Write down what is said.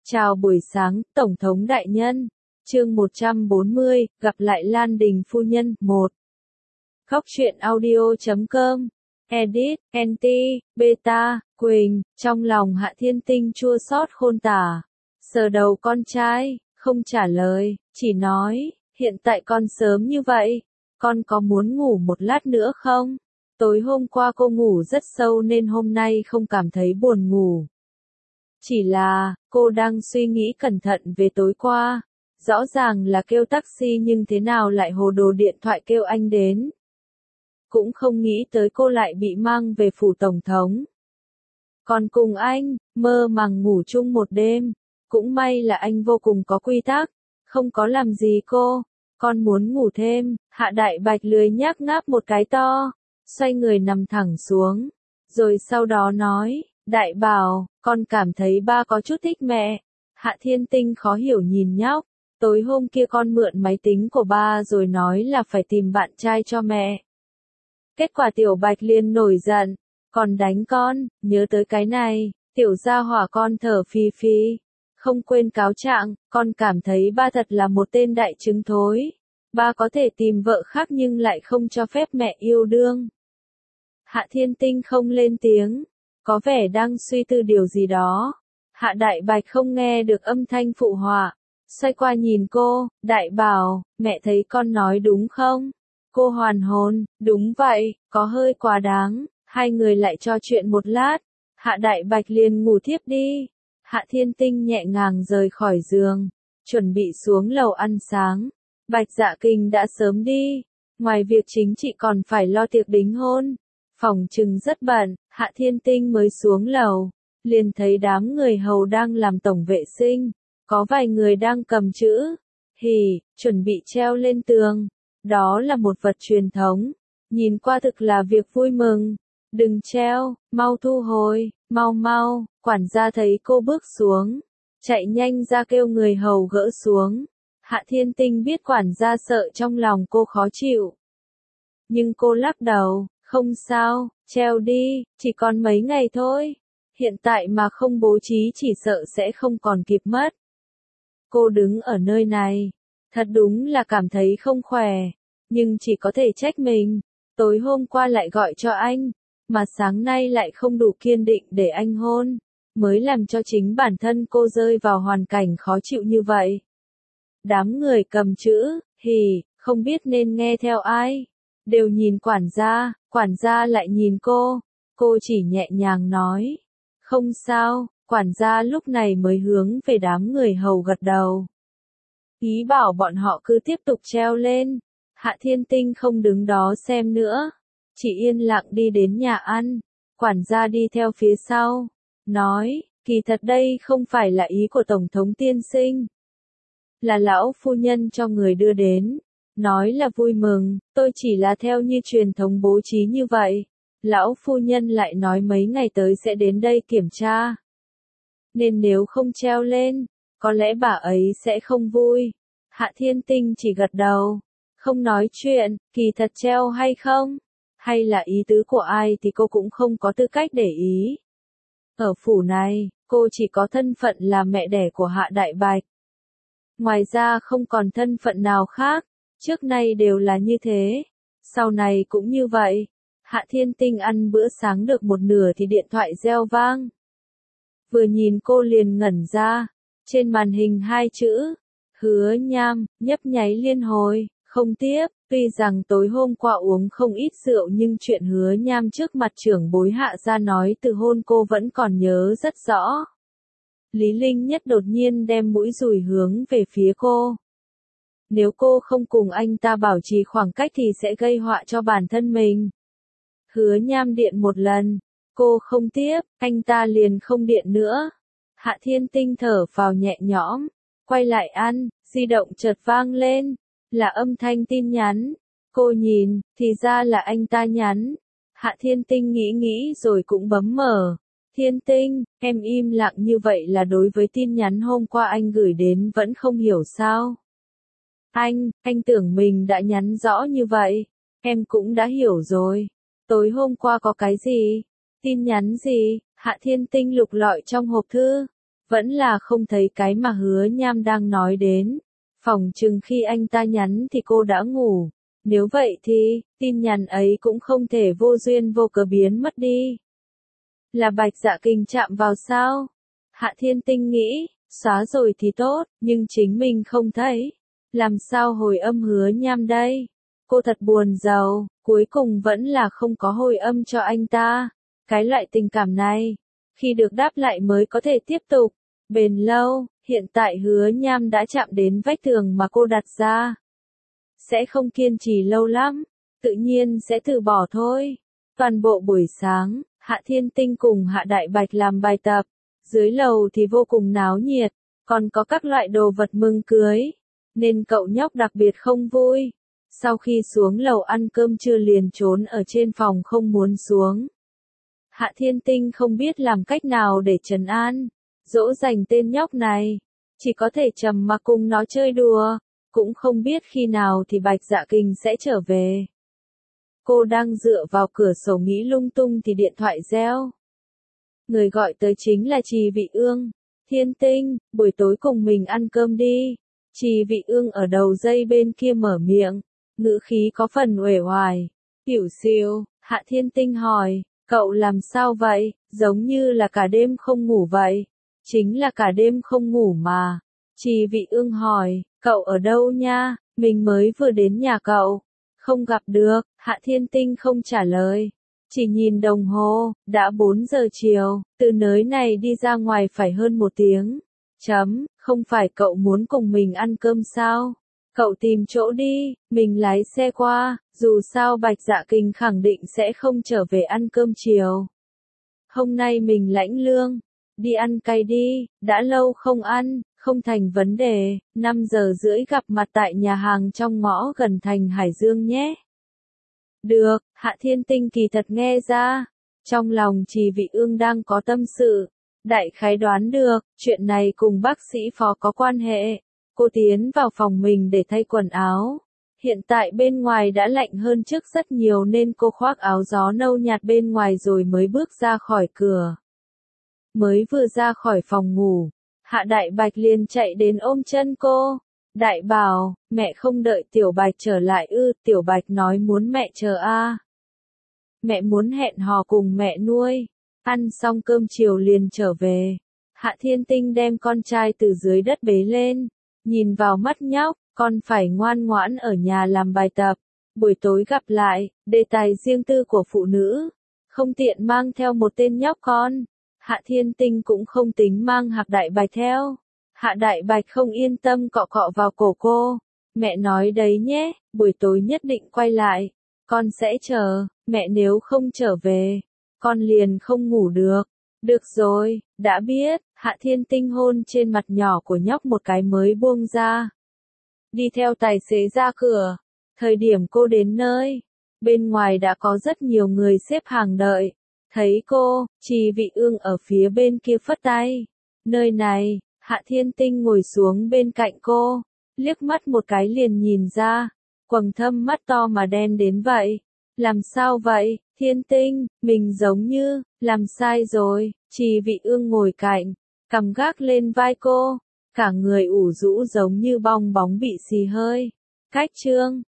Chào buổi sáng, Tổng thống đại nhân. Chương 140, gặp lại Lan Đình phu nhân. 1. Góc truyện audio.com. Edit, NT, Beta, Quỳnh. Trong lòng Hạ Thiên Tinh chua xót khôn tả. Sờ đầu con trai, không trả lời, chỉ nói, hiện tại con sớm như vậy, con có muốn ngủ một lát nữa không? Tối hôm qua cô ngủ rất sâu nên hôm nay không cảm thấy buồn ngủ. Chỉ là, cô đang suy nghĩ cẩn thận về tối qua. Rõ ràng là kêu taxi nhưng thế nào lại hồ đồ điện thoại kêu anh đến. Cũng không nghĩ tới cô lại bị mang về phủ tổng thống. Còn cùng anh, mơ màng ngủ chung một đêm. Cũng may là anh vô cùng có quy tắc, không có làm gì cô. Con muốn ngủ thêm. Hạ Đại Bạch lười nhác ngáp một cái to, xoay người nằm thẳng xuống. Rồi sau đó nói, Đại Bảo, con cảm thấy ba có chút thích mẹ. Hạ Thiên Tinh khó hiểu nhìn nhóc. Tối hôm kia con mượn máy tính của ba rồi nói là phải tìm bạn trai cho mẹ. Kết quả Tiểu Bạch liền nổi giận, còn đánh con. Nhớ tới cái này, Tiểu gia hỏa con thở phì phì. Không quên cáo trạng, con cảm thấy ba thật là một tên đại trứng thối. Ba có thể tìm vợ khác nhưng lại không cho phép mẹ yêu đương. Hạ Thiên Tinh không lên tiếng, có vẻ đang suy tư điều gì đó. Hạ Đại Bạch không nghe được âm thanh phụ họa, xoay qua nhìn cô. Đại Bảo, mẹ thấy con nói đúng không? Cô hoàn hồn, đúng vậy, có hơi quá đáng. Hai người lại trò chuyện một lát, Hạ Đại Bạch liền ngủ thiếp đi. Hạ Thiên Tinh nhẹ nhàng rời khỏi giường, chuẩn bị xuống lầu ăn sáng. Bạch Dạ Kình đã sớm đi, ngoài việc chính trị còn phải lo tiệc đính hôn. Phòng trừng rất bận, Hạ Thiên Tinh mới xuống lầu, liền thấy đám người hầu đang làm tổng vệ sinh, có vài người đang cầm chữ hỉ, chuẩn bị treo lên tường. Đó là một vật truyền thống, nhìn qua thực là việc vui mừng. Đừng treo, mau thu hồi, mau mau. Quản gia thấy cô bước xuống, chạy nhanh ra kêu người hầu gỡ xuống. Hạ Thiên Tinh biết quản gia sợ trong lòng cô khó chịu, nhưng cô lắc đầu, không sao, treo đi, chỉ còn mấy ngày thôi. Hiện tại mà không bố trí chỉ sợ sẽ không còn kịp mất. Cô đứng ở nơi này, thật đúng là cảm thấy không khỏe, nhưng chỉ có thể trách mình. Tối hôm qua lại gọi cho anh, mà sáng nay lại không đủ kiên định để anh hôn, mới làm cho chính bản thân cô rơi vào hoàn cảnh khó chịu như vậy. Đám người cầm chữ hỉ, không biết nên nghe theo ai, đều nhìn quản gia lại nhìn cô chỉ nhẹ nhàng nói, không sao. Quản gia lúc này mới hướng về đám người hầu gật đầu, ý bảo bọn họ cứ tiếp tục treo lên. Hạ Thiên Tinh không đứng đó xem nữa, chỉ yên lặng đi đến nhà ăn. Quản gia đi theo phía sau, nói, kỳ thật đây không phải là ý của Tổng thống tiên sinh, là lão phu nhân cho người đưa đến, nói là vui mừng, tôi chỉ là theo như truyền thống bố trí như vậy. Lão phu nhân lại nói mấy ngày tới sẽ đến đây kiểm tra, nên nếu không treo lên, có lẽ bà ấy sẽ không vui. Hạ Thiên Tinh chỉ gật đầu, không nói chuyện. Kỳ thật treo hay không, hay là ý tứ của ai thì cô cũng không có tư cách để ý. Ở phủ này, cô chỉ có thân phận là mẹ đẻ của Hạ Đại Bạch. Ngoài ra không còn thân phận nào khác, trước nay đều là như thế, sau này cũng như vậy. Hạ Thiên Tinh ăn bữa sáng được một nửa thì điện thoại reo vang. Vừa nhìn cô liền ngẩn ra, trên màn hình hai chữ, Hứa Nham, nhấp nháy liên hồi, không tiếp. Tuy rằng tối hôm qua uống không ít rượu nhưng chuyện Hứa Nham trước mặt trưởng bối Hạ gia nói từ hôn cô vẫn còn nhớ rất rõ. Lý Linh Nhất đột nhiên đem mũi dùi hướng về phía cô. Nếu cô không cùng anh ta bảo trì khoảng cách thì sẽ gây họa cho bản thân mình. Hứa Nham điện một lần, cô không tiếp, anh ta liền không điện nữa. Hạ Thiên Tinh thở phào nhẹ nhõm, quay lại ăn, di động chợt vang lên, là âm thanh tin nhắn. Cô nhìn, thì ra là anh ta nhắn. Hạ Thiên Tinh nghĩ rồi cũng bấm mở. Thiên Tinh, em im lặng như vậy là đối với tin nhắn hôm qua anh gửi đến vẫn không hiểu sao? Anh tưởng mình đã nhắn rõ như vậy. Em cũng đã hiểu rồi. Tối hôm qua có cái gì? Tin nhắn gì? Hạ Thiên Tinh lục lọi trong hộp thư. Vẫn là không thấy cái mà Hứa Nham đang nói đến. Phỏng chừng khi anh ta nhắn thì cô đã ngủ. Nếu vậy thì, tin nhắn ấy cũng không thể vô duyên vô cớ biến mất đi. Là Bạch Dạ Kình chạm vào sao? Hạ Thiên Tinh nghĩ, xóa rồi thì tốt, nhưng chính mình không thấy. Làm sao hồi âm Hứa Nham đây? Cô thật buồn giàu, cuối cùng vẫn là không có hồi âm cho anh ta. Cái loại tình cảm này, khi được đáp lại mới có thể tiếp tục. Bền lâu, hiện tại Hứa Nham đã chạm đến vách tường mà cô đặt ra. Sẽ không kiên trì lâu lắm, tự nhiên sẽ từ bỏ thôi. Toàn bộ buổi sáng, Hạ Thiên Tinh cùng Hạ Đại Bạch làm bài tập. Dưới lầu thì vô cùng náo nhiệt, còn có các loại đồ vật mừng cưới. Nên cậu nhóc đặc biệt không vui. Sau khi xuống lầu ăn cơm trưa liền trốn ở trên phòng không muốn xuống. Hạ Thiên Tinh không biết làm cách nào để trấn an, dỗ dành tên nhóc này. Chỉ có thể trầm mặc cùng nó chơi đùa, cũng không biết khi nào thì Bạch Dạ Kình sẽ trở về. Cô đang dựa vào cửa sổ nghĩ lung tung thì điện thoại reo. Người gọi tới chính là Trì Vị Ương. Thiên Tinh, buổi tối cùng mình ăn cơm đi. Trì Vị Ương ở đầu dây bên kia mở miệng, ngữ khí có phần uể oải. Tiểu Siêu, Hạ Thiên Tinh hỏi, cậu làm sao vậy, giống như là cả đêm không ngủ vậy. Chính là cả đêm không ngủ mà. Trì Vị Ương hỏi, cậu ở đâu nha, mình mới vừa đến nhà cậu. Không gặp được, Hạ Thiên Tinh không trả lời. Chỉ nhìn đồng hồ, đã 4 giờ chiều, từ nơi này đi ra ngoài phải hơn 1 tiếng. Không phải cậu muốn cùng mình ăn cơm sao? Cậu tìm chỗ đi, mình lái xe qua, dù sao Bạch Dạ Kình khẳng định sẽ không trở về ăn cơm chiều. Hôm nay mình lãnh lương, đi ăn cay đi, đã lâu không ăn, không thành vấn đề, 5 giờ rưỡi gặp mặt tại nhà hàng trong ngõ gần thành Hải Dương nhé. Được, Hạ Thiên Tinh kỳ thật nghe ra, trong lòng Trì Vị Ương đang có tâm sự, đại khái đoán được, chuyện này cùng bác sĩ Phó có quan hệ. Cô tiến vào phòng mình để thay quần áo. Hiện tại bên ngoài đã lạnh hơn trước rất nhiều nên cô khoác áo gió nâu nhạt bên ngoài rồi mới bước ra khỏi cửa. Mới vừa ra khỏi phòng ngủ, Hạ Đại Bạch liền chạy đến ôm chân cô. Đại bảo, mẹ không đợi Tiểu Bạch trở lại ư, Tiểu Bạch nói muốn mẹ chờ a. Mẹ muốn hẹn hò cùng mẹ nuôi. Ăn xong cơm chiều liền trở về. Hạ Thiên Tinh đem con trai từ dưới đất bế lên. Nhìn vào mắt nhóc, con phải ngoan ngoãn ở nhà làm bài tập. Buổi tối gặp lại, đề tài riêng tư của phụ nữ. Không tiện mang theo một tên nhóc con. Hạ Thiên Tinh cũng không tính mang Hạ Đại Bạch theo. Hạ Đại Bạch không yên tâm cọ cọ vào cổ cô. Mẹ nói đấy nhé, buổi tối nhất định quay lại. Con sẽ chờ, mẹ nếu không trở về, con liền không ngủ được. Được rồi, đã biết. Hạ Thiên Tinh hôn trên mặt nhỏ của nhóc một cái mới buông ra. Đi theo tài xế ra cửa. Thời điểm cô đến nơi, bên ngoài đã có rất nhiều người xếp hàng đợi. Thấy cô, Trì Vị Ương ở phía bên kia phất tay. Nơi này, Hạ Thiên Tinh ngồi xuống bên cạnh cô, liếc mắt một cái liền nhìn ra. Quầng thâm mắt to mà đen đến vậy. Làm sao vậy, Thiên Tinh, mình giống như, làm sai rồi. Trì Vị Ương ngồi cạnh, cằm gác lên vai cô, cả người ủ rũ giống như bong bóng bị xì hơi. Cách chương